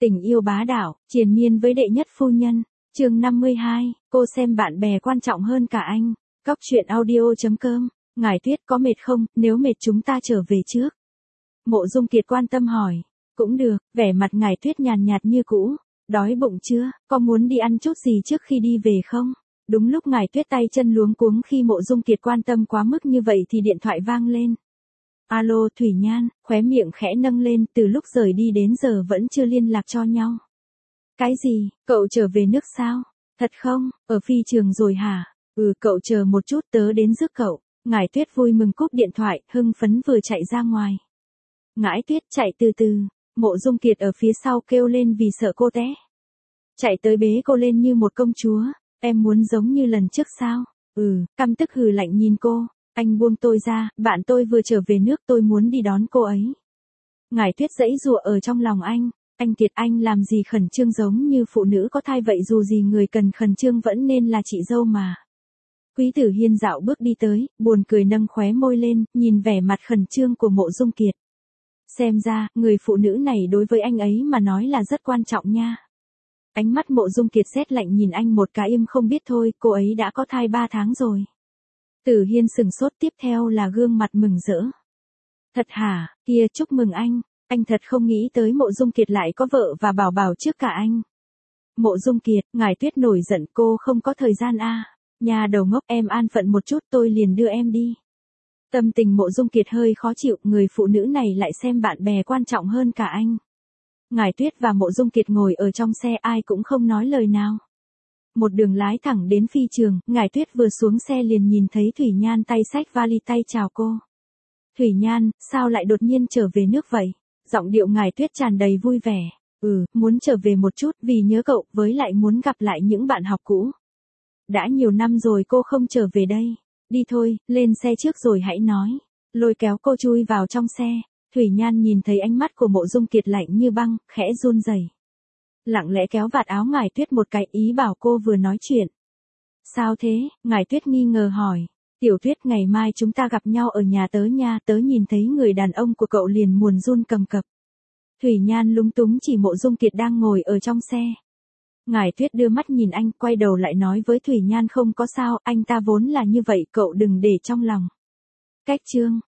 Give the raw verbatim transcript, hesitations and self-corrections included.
Tình yêu bá đạo, triền miên với đệ nhất phu nhân. Chương năm mươi hai, cô xem bạn bè quan trọng hơn cả anh. Góc truyện audio chấm com. Ngải Tuyết có mệt không, nếu mệt chúng ta trở về trước. Mộ Dung Kiệt quan tâm hỏi. Cũng được, vẻ mặt Ngải Tuyết nhàn nhạt như cũ. Đói bụng chưa, có muốn đi ăn chút gì trước khi đi về không? Đúng lúc Ngải Tuyết tay chân luống cuống khi Mộ Dung Kiệt quan tâm quá mức như vậy thì điện thoại vang lên. Alo Thủy Nhan, khóe miệng khẽ nâng lên, từ lúc rời đi đến giờ vẫn chưa liên lạc cho nhau. Cái gì, cậu trở về nước sao? Thật không, ở phi trường rồi hả? Ừ, cậu chờ một chút, tớ đến rước cậu. Ngải Tuyết vui mừng cúp điện thoại, hưng phấn vừa chạy ra ngoài. Ngải Tuyết chạy từ từ, Mộ Dung Kiệt ở phía sau kêu lên vì sợ cô té. Chạy tới bế cô lên như một công chúa, em muốn giống như lần trước sao? Ừ, căm tức hừ lạnh nhìn cô. Anh buông tôi ra, bạn tôi vừa trở về nước, tôi muốn đi đón cô ấy. Ngải Tuyết giãy giụa ở trong lòng anh. Anh Kiệt, anh làm gì khẩn trương giống như phụ nữ có thai vậy, dù gì người cần khẩn trương vẫn nên là chị dâu mà. Quý Tử Hiên dạo bước đi tới, buồn cười nâng khóe môi lên, nhìn vẻ mặt khẩn trương của Mộ Dung Kiệt. Xem ra, người phụ nữ này đối với anh ấy mà nói là rất quan trọng nha. Ánh mắt Mộ Dung Kiệt sét lạnh nhìn anh một cái, im không biết thôi, cô ấy đã có thai ba tháng rồi. Tử Hiên sừng sốt, tiếp theo là gương mặt mừng rỡ. Thật hả, kia chúc mừng anh, anh thật không nghĩ tới Mộ Dung Kiệt lại có vợ và bảo bảo trước cả anh. Mộ Dung Kiệt, Ngải Tuyết nổi giận, cô không có thời gian à, nhà đầu ngốc, em an phận một chút tôi liền đưa em đi. Tâm tình Mộ Dung Kiệt hơi khó chịu, người phụ nữ này lại xem bạn bè quan trọng hơn cả anh. Ngải Tuyết và Mộ Dung Kiệt ngồi ở trong xe, ai cũng không nói lời nào. Một đường lái thẳng đến phi trường, Ngải Tuyết vừa xuống xe liền nhìn thấy Thủy Nhan tay xách vali tay chào cô. Thủy Nhan, sao lại đột nhiên trở về nước vậy? Giọng điệu Ngải Tuyết tràn đầy vui vẻ. Ừ, muốn trở về một chút vì nhớ cậu, với lại muốn gặp lại những bạn học cũ. Đã nhiều năm rồi cô không trở về đây. Đi thôi, lên xe trước rồi hãy nói. Lôi kéo cô chui vào trong xe. Thủy Nhan nhìn thấy ánh mắt của Mộ Dung Kiệt lạnh như băng, khẽ run rẩy. Lặng lẽ kéo vạt áo Ngải Tuyết một cái, ý bảo cô vừa nói chuyện. Sao thế? Ngải Tuyết nghi ngờ hỏi. Tiểu Tuyết, ngày mai chúng ta gặp nhau ở nhà tớ nha, tớ nhìn thấy người đàn ông của cậu liền muốn run cầm cập. Thủy Nhan lúng túng chỉ Mộ Dung Kiệt đang ngồi ở trong xe. Ngải Tuyết đưa mắt nhìn anh, quay đầu lại nói với Thủy Nhan không có sao, anh ta vốn là như vậy, cậu đừng để trong lòng. Cách chương.